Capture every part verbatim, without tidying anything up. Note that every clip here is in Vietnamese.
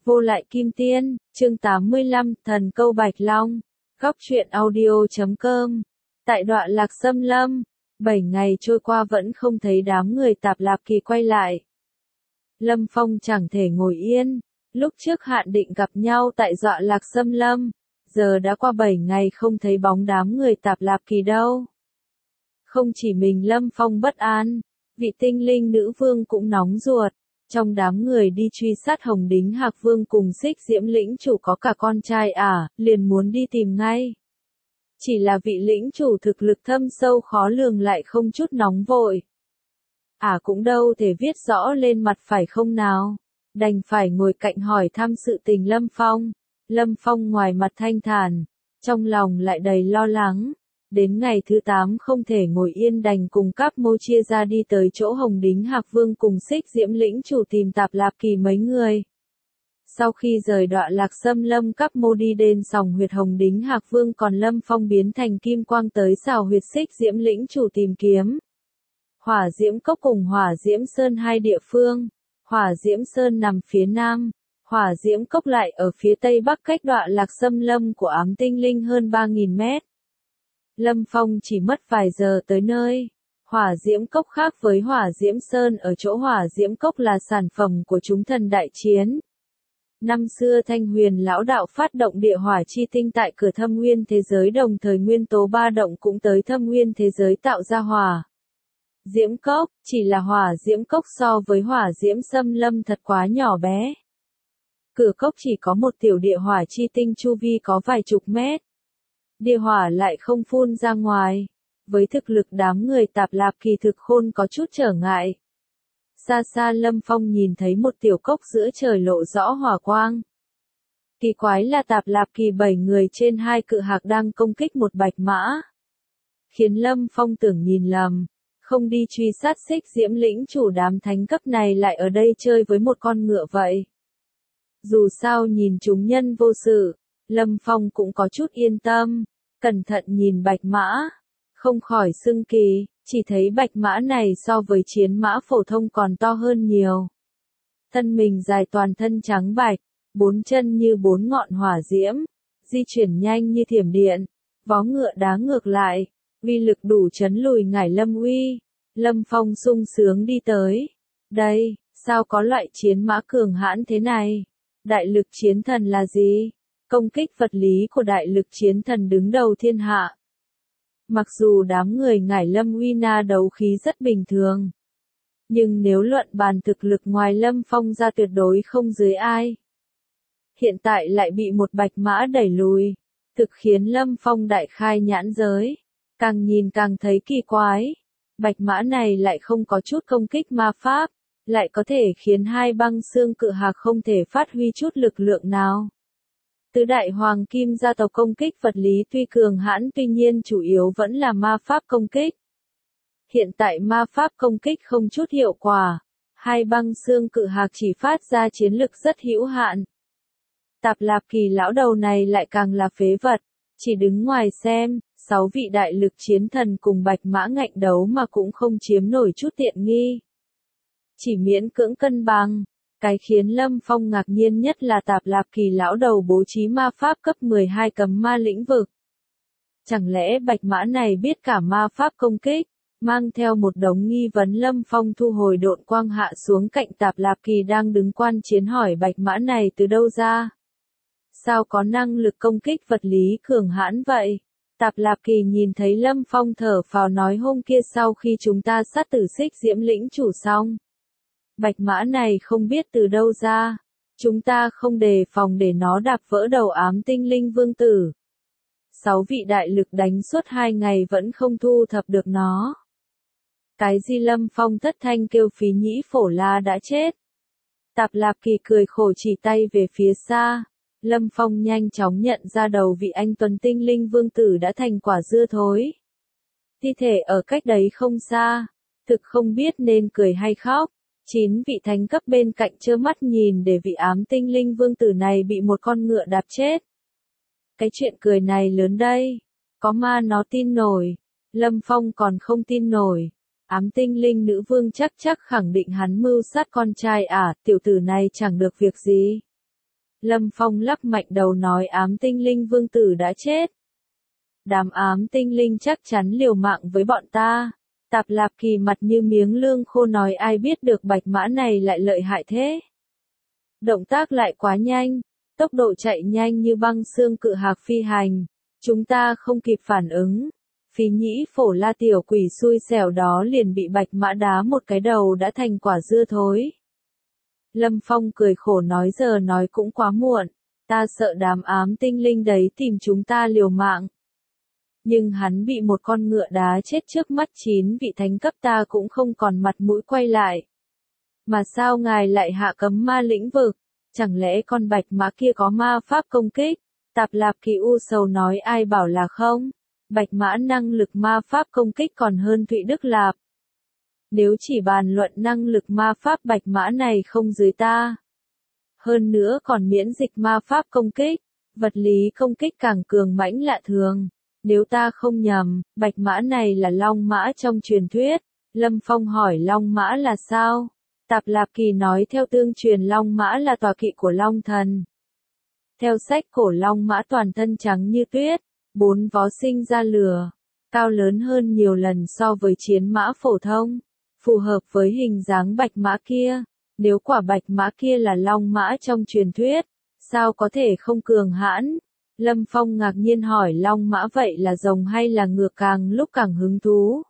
Vô lại kim tiên, chương tám mươi lăm, thần câu Bạch Long, góc truyện audio chấm com. Tại Đoạn Lạc Xâm Lâm, bảy ngày trôi qua vẫn không thấy đám người Tạp Lạp Kỳ quay lại. Lâm Phong chẳng thể ngồi yên, lúc trước hạn định gặp nhau tại Đoạn Lạc Xâm Lâm, giờ đã qua bảy ngày không thấy bóng đám người Tạp Lạp Kỳ đâu. Không chỉ mình Lâm Phong bất an, vị tinh linh nữ vương cũng nóng ruột. Trong đám người đi truy sát Hồng Đính Hạc Vương cùng Xích Diễm lĩnh chủ có cả con trai ả, liền muốn đi tìm ngay. Chỉ là vị lĩnh chủ thực lực thâm sâu khó lường lại không chút nóng vội. Ả cũng đâu thể viết rõ lên mặt phải không nào, đành phải ngồi cạnh hỏi thăm sự tình Lâm Phong. Lâm Phong ngoài mặt thanh thản, trong lòng lại đầy lo lắng. Đến ngày thứ tám không thể ngồi yên đành cùng các mô chia ra đi tới chỗ Hồng Đính Hạc Vương cùng Xích Diễm lĩnh chủ tìm Tạp Lạp Kỳ mấy người. Sau khi rời Đoạn Lạc Xâm Lâm, các mô đi đến sòng huyệt Hồng Đính Hạc Vương, còn Lâm Phong biến thành kim quang tới sào huyệt Xích Diễm lĩnh chủ tìm kiếm. Hỏa Diễm Cốc cùng Hỏa Diễm Sơn hai địa phương. Hỏa Diễm Sơn nằm phía nam, Hỏa Diễm Cốc lại ở phía tây bắc cách Đoạn Lạc Xâm Lâm của Ám Tinh Linh hơn ba nghìn mét. Lâm Phong chỉ mất vài giờ tới nơi. Hỏa Diễm Cốc khác với Hỏa Diễm Sơn ở chỗ Hỏa Diễm Cốc là sản phẩm của chúng thần đại chiến. Năm xưa Thanh Huyền lão đạo phát động địa hỏa chi tinh tại cửa thâm nguyên thế giới, đồng thời nguyên tố ba động cũng tới thâm nguyên thế giới tạo ra Hỏa Diễm Cốc, chỉ là Hỏa Diễm Cốc so với Hỏa Diễm Xâm Lâm thật quá nhỏ bé. Cửa cốc chỉ có một tiểu địa hỏa chi tinh chu vi có vài chục mét. Địa hỏa lại không phun ra ngoài. Với thực lực đám người Tạp Lạp Kỳ thực khôn có chút trở ngại. Xa xa Lâm Phong nhìn thấy một tiểu cốc giữa trời lộ rõ hỏa quang. Kỳ quái là Tạp Lạp Kỳ bảy người trên hai cự hạc đang công kích một bạch mã. Khiến Lâm Phong tưởng nhìn lầm, không đi truy sát Xích Diễm lĩnh chủ, đám thánh cấp này lại ở đây chơi với một con ngựa vậy. Dù sao nhìn chúng nhân vô sự, Lâm Phong cũng có chút yên tâm. Cẩn thận nhìn bạch mã, không khỏi xưng kỳ, chỉ thấy bạch mã này so với chiến mã phổ thông còn to hơn nhiều. Thân mình dài, toàn thân trắng bạch, bốn chân như bốn ngọn hỏa diễm, di chuyển nhanh như thiểm điện, vó ngựa đá ngược lại, uy lực đủ chấn lùi Ngải Lâm Uy. Lâm Phong sung sướng đi tới. Đây, sao có loại chiến mã cường hãn thế này? Đại lực chiến thần là gì? Công kích vật lý của đại lực chiến thần đứng đầu thiên hạ. Mặc dù đám người Ngải Lâm Uy na đấu khí rất bình thường, nhưng nếu luận bàn thực lực ngoài Lâm Phong ra tuyệt đối không dưới ai. Hiện tại lại bị một bạch mã đẩy lùi, thực khiến Lâm Phong đại khai nhãn giới. Càng nhìn càng thấy kỳ quái. Bạch mã này lại không có chút công kích ma pháp, lại có thể khiến hai băng xương cự hạc không thể phát huy chút lực lượng nào. Tứ đại hoàng kim gia tộc công kích vật lý tuy cường hãn, tuy nhiên chủ yếu vẫn là ma pháp công kích. Hiện tại ma pháp công kích không chút hiệu quả, hai băng xương cự hạc chỉ phát ra chiến lực rất hữu hạn. Tạp Lạp Kỳ lão đầu này lại càng là phế vật, chỉ đứng ngoài xem, sáu vị đại lực chiến thần cùng bạch mã ngạnh đấu mà cũng không chiếm nổi chút tiện nghi. Chỉ miễn cưỡng cân bằng. Cái khiến Lâm Phong ngạc nhiên nhất là Tạp Lạp Kỳ lão đầu bố trí ma pháp cấp mười hai cấm ma lĩnh vực. Chẳng lẽ bạch mã này biết cả ma pháp công kích? Mang theo một đống nghi vấn, Lâm Phong thu hồi độn quang hạ xuống cạnh Tạp Lạp Kỳ đang đứng quan chiến, hỏi bạch mã này từ đâu ra? Sao có năng lực công kích vật lý cường hãn vậy? Tạp Lạp Kỳ nhìn thấy Lâm Phong thở phào nói, hôm kia sau khi chúng ta sát tử Xích Diễm lĩnh chủ xong, bạch mã này không biết từ đâu ra, chúng ta không đề phòng để nó đạp vỡ đầu Ám Tinh Linh vương tử. Sáu vị đại lực đánh suốt hai ngày vẫn không thu thập được nó. Cái gì? Lâm Phong thất thanh kêu, Phí Nhĩ Phổ La đã chết. Tạp Lạp Kỳ cười khổ chỉ tay về phía xa. Lâm Phong nhanh chóng nhận ra đầu vị anh tuấn Tinh Linh vương tử đã thành quả dưa thối. Thi thể ở cách đấy không xa, thực không biết nên cười hay khóc. Chín vị thánh cấp bên cạnh trơ mắt nhìn để vị Ám Tinh Linh vương tử này bị một con ngựa đạp chết. Cái chuyện cười này lớn đây, có ma nó tin nổi. Lâm Phong còn không tin nổi. Ám Tinh Linh nữ vương chắc chắc khẳng định hắn mưu sát con trai ả, tiểu tử này chẳng được việc gì. Lâm Phong lắc mạnh đầu nói ám tinh linh vương tử đã chết. Đám ám tinh linh chắc chắn liều mạng với bọn ta. Tạp Lạp Kỳ mặt như miếng lương khô nói ai biết được bạch mã này lại lợi hại thế. Động tác lại quá nhanh, tốc độ chạy nhanh như băng xương cự hạc phi hành. Chúng ta không kịp phản ứng. Phí nhĩ phổ la tiểu quỷ xui xẻo đó liền bị bạch mã đá một cái đầu đã thành quả dưa thối. Lâm Phong cười khổ nói giờ nói cũng quá muộn, ta sợ đám ám tinh linh đấy tìm chúng ta liều mạng. Nhưng hắn bị một con ngựa đá chết trước mắt chín vị thánh cấp ta cũng không còn mặt mũi quay lại. Mà sao ngài lại hạ cấm ma lĩnh vực, chẳng lẽ con bạch mã kia có ma pháp công kích? Tạp Lạp Kỳ u sầu nói ai bảo là không, bạch mã năng lực ma pháp công kích còn hơn Thụy Đức Lạp. Nếu chỉ bàn luận năng lực ma pháp bạch mã này không dưới ta. Hơn nữa còn miễn dịch ma pháp công kích, vật lý công kích càng cường mãnh lạ thường. Nếu ta không nhầm, bạch mã này là long mã trong truyền thuyết. Lâm Phong hỏi long mã là sao? Tạp Lạp Kỳ nói theo tương truyền long mã là tọa kỵ của long thần. Theo sách cổ long mã toàn thân trắng như tuyết, bốn vó sinh ra lửa, cao lớn hơn nhiều lần so với chiến mã phổ thông, phù hợp với hình dáng bạch mã kia. Nếu quả bạch mã kia là long mã trong truyền thuyết, sao có thể không cường hãn? Lâm Phong ngạc nhiên hỏi long mã vậy là rồng hay là ngựa, càng lúc càng hứng thú.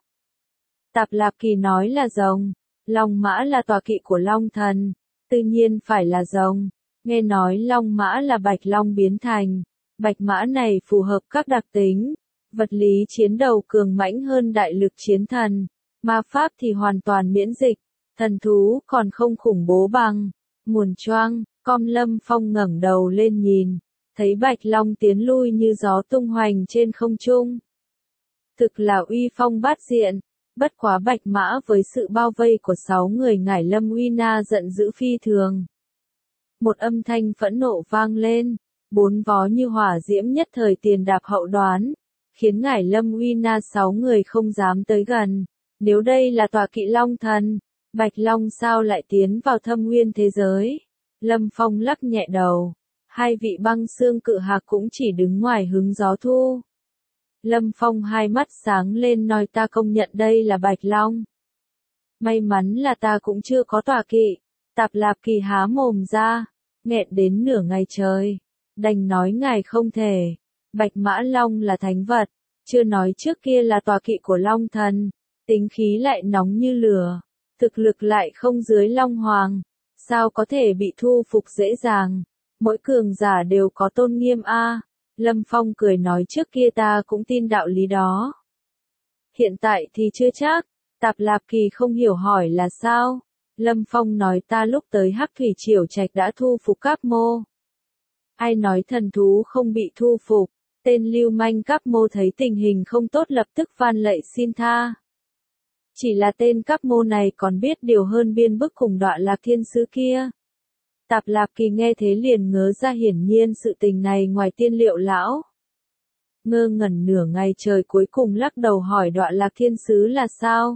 Tạp Lạp Kỳ nói là rồng, long mã là tọa kỵ của long thần, tự nhiên phải là rồng. Nghe nói long mã là bạch long biến thành, bạch mã này phù hợp các đặc tính, vật lý chiến đầu cường mãnh hơn đại lực chiến thần, ma pháp thì hoàn toàn miễn dịch, thần thú còn không khủng bố bằng. Nguồn choang, com Lâm Phong ngẩng đầu lên nhìn, thấy bạch long tiến lui như gió tung hoành trên không trung. Thực là uy phong bát diện, bất quá bạch mã với sự bao vây của sáu người Ngải Lâm Uy Na giận dữ phi thường. Một âm thanh phẫn nộ vang lên, bốn vó như hỏa diễm nhất thời tiền đạp hậu đoán, khiến Ngải Lâm Uy Na sáu người không dám tới gần. Nếu đây là tọa kỵ long thần, bạch long sao lại tiến vào thâm nguyên thế giới? Lâm Phong lắc nhẹ đầu, hai vị băng xương cự hạc cũng chỉ đứng ngoài hứng gió thu. Lâm Phong hai mắt sáng lên nói ta công nhận đây là bạch long. May mắn là ta cũng chưa có tọa kỵ. Tạp Lạp Kỳ há mồm ra, nghẹn đến nửa ngày trời, đành nói ngài không thể. Bạch mã long là thánh vật, chưa nói trước kia là tọa kỵ của long thần, tính khí lại nóng như lửa, thực lực lại không dưới long hoàng, sao có thể bị thu phục dễ dàng? Mỗi cường giả đều có tôn nghiêm a. Lâm Phong cười nói trước kia ta cũng tin đạo lý đó. Hiện tại thì chưa chắc. Tạp Lạp Kỳ không hiểu hỏi là sao? Lâm Phong nói ta lúc tới Hắc Thủy Triều Trạch đã thu phục Cáp Mô. Ai nói thần thú không bị thu phục? Tên lưu manh Cáp Mô thấy tình hình không tốt lập tức van lạy xin tha. Chỉ là tên Cáp Mô này còn biết điều hơn biên bức cùng Đọa Lạc Thiên Sứ kia. Tạp Lạp Kỳ nghe thế liền ngớ ra hiển nhiên sự tình này ngoài tiên liệu lão. Ngơ ngẩn nửa ngày trời cuối cùng lắc đầu hỏi Đọa Lạc Thiên Sứ là sao?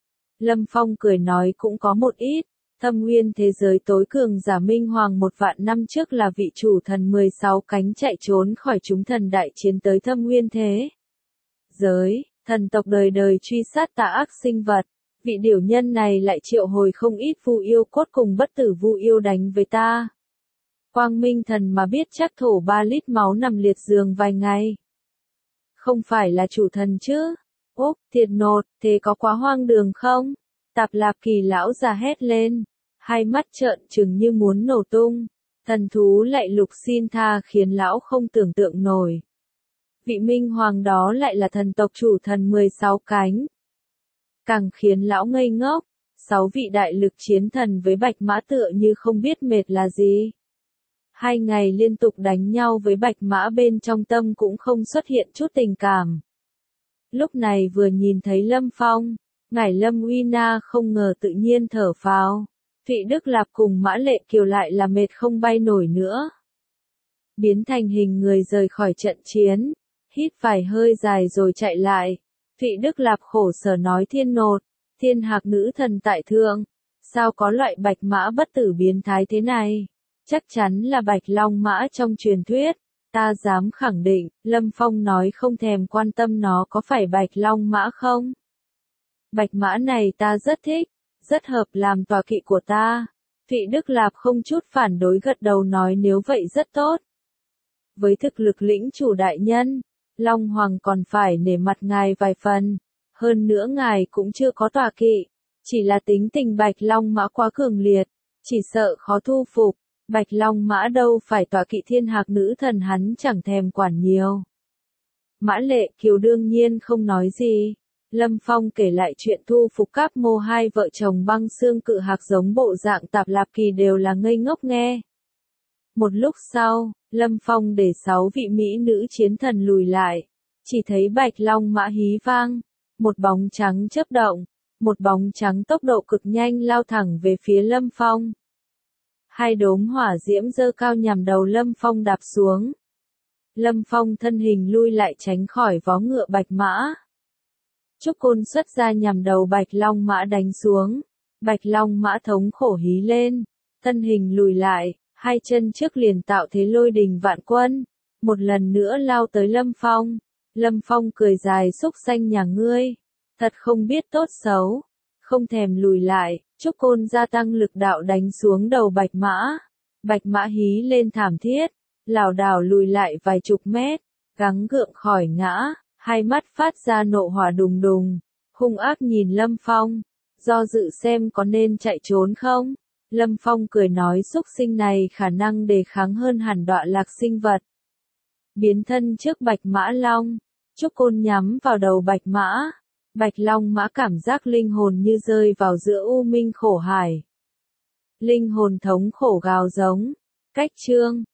Lâm Phong cười nói cũng có một ít, thâm nguyên thế giới tối cường giả Minh Hoàng một vạn năm trước là vị chủ thần mười sáu cánh chạy trốn khỏi chúng thần đại chiến tới thâm nguyên thế giới, thần tộc đời đời truy sát tà ác sinh vật. Vị điểu nhân này lại triệu hồi không ít vu yêu cốt cùng bất tử vu yêu đánh với ta. Quang Minh thần mà biết chắc thổ ba lít máu nằm liệt giường vài ngày. Không phải là chủ thần chứ? Úp, thiệt nột, thế có quá hoang đường không? Tạp Lạp Kỳ lão già hét lên, hai mắt trợn trừng như muốn nổ tung. Thần thú lại lục xin tha khiến lão không tưởng tượng nổi. Vị Minh Hoàng đó lại là thần tộc chủ thần mười sáu cánh. Càng khiến lão ngây ngốc, sáu vị đại lực chiến thần với bạch mã tựa như không biết mệt là gì. Hai ngày liên tục đánh nhau với bạch mã bên trong tâm cũng không xuất hiện chút tình cảm. Lúc này vừa nhìn thấy Lâm Phong, Ngải Lâm Uy Na không ngờ tự nhiên thở phào. Thụy Đức Lạp cùng Mã Lệ Kiều lại là mệt không bay nổi nữa. Biến thành hình người rời khỏi trận chiến, hít vài hơi dài rồi chạy lại. Thụy Đức Lạp khổ sở nói thiên nột, thiên hạc nữ thần tại thượng, sao có loại bạch mã bất tử biến thái thế này? chắc chắn là Bạch Long Mã trong truyền thuyết. Ta dám khẳng định, Lâm Phong nói không thèm quan tâm nó có phải Bạch Long Mã không. Bạch mã này ta rất thích, rất hợp làm tọa kỵ của ta. Vị Đức Lạp không chút phản đối gật đầu nói nếu vậy rất tốt. Với thực lực lĩnh chủ đại nhân, Long Hoàng còn phải nể mặt ngài vài phần. Hơn nữa ngài cũng chưa có tọa kỵ, chỉ là tính tình Bạch Long Mã quá cường liệt, chỉ sợ khó thu phục. Bạch Long Mã đâu phải tọa kỵ thiên hạc nữ thần hắn chẳng thèm quản nhiều. Mã Lệ Kiều đương nhiên không nói gì. Lâm Phong kể lại chuyện thu phục Cáp Mô hai vợ chồng băng xương cự hạc giống bộ dạng Tạp Lạp Kỳ đều là ngây ngốc nghe. Một lúc sau, Lâm Phong để sáu vị mỹ nữ chiến thần lùi lại, chỉ thấy Bạch Long Mã hí vang, một bóng trắng chớp động, một bóng trắng tốc độ cực nhanh lao thẳng về phía Lâm Phong. Hai đốm hỏa diễm dơ cao nhằm đầu Lâm Phong đạp xuống. Lâm Phong thân hình lui lại tránh khỏi vó ngựa Bạch Mã. Trúc Côn xuất ra nhằm đầu Bạch Long Mã đánh xuống. Bạch Long Mã thống khổ hí lên, thân hình lùi lại, hai chân trước liền tạo thế lôi đình vạn quân, một lần nữa lao tới Lâm Phong. Lâm Phong cười dài xúc xanh nhà ngươi, thật không biết tốt xấu, không thèm lùi lại, Trúc Côn gia tăng lực đạo đánh xuống đầu Bạch Mã. Bạch Mã hí lên thảm thiết, lảo đảo lùi lại vài chục mét, gắng gượng khỏi ngã. Hai mắt phát ra nộ hỏa đùng đùng, hung ác nhìn Lâm Phong, do dự xem có nên chạy trốn không. Lâm Phong cười nói xúc sinh này khả năng đề kháng hơn hẳn đọa lạc sinh vật. Biến thân trước Bạch Mã Long, Trúc Côn nhắm vào đầu Bạch Mã. Bạch Long Mã cảm giác linh hồn như rơi vào giữa u minh khổ hải. Linh hồn thống khổ gào giống, cách chương.